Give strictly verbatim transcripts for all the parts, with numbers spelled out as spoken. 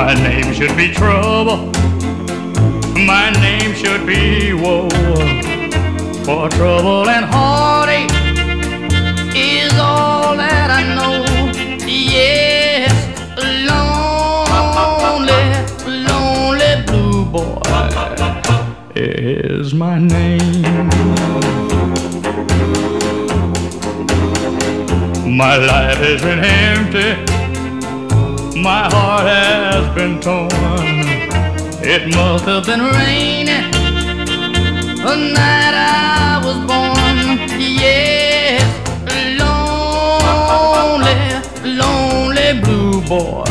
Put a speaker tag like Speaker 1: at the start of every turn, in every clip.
Speaker 1: My name should be trouble. My name should be woe. For trouble and heartache is all that I know. Yes, lonely, lonely blue boy is my name. My life has been empty, my heart has been torn. It must have been raining the night I was born. Yes, lonely, lonely blue boy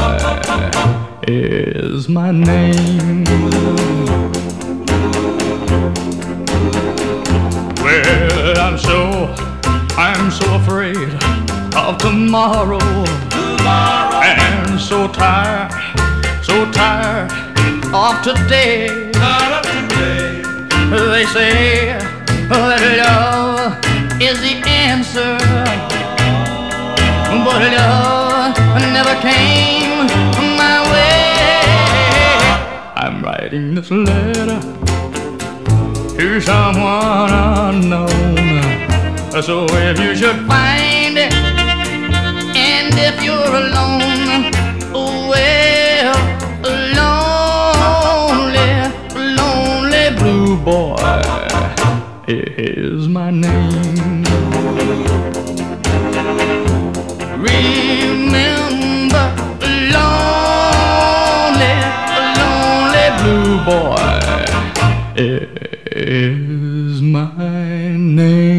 Speaker 1: is my name. Well, I'm so, I'm so afraid of tomorrow, tomorrow. And so tired, so tired of today. Of today. They say that love is the answer, but love never came my way. I'm writing this letter to someone unknown. So if you should find it, and if you're alone, well, lonely, lonely blue boy is my name. Remember, lonely, lonely blue boy is my name.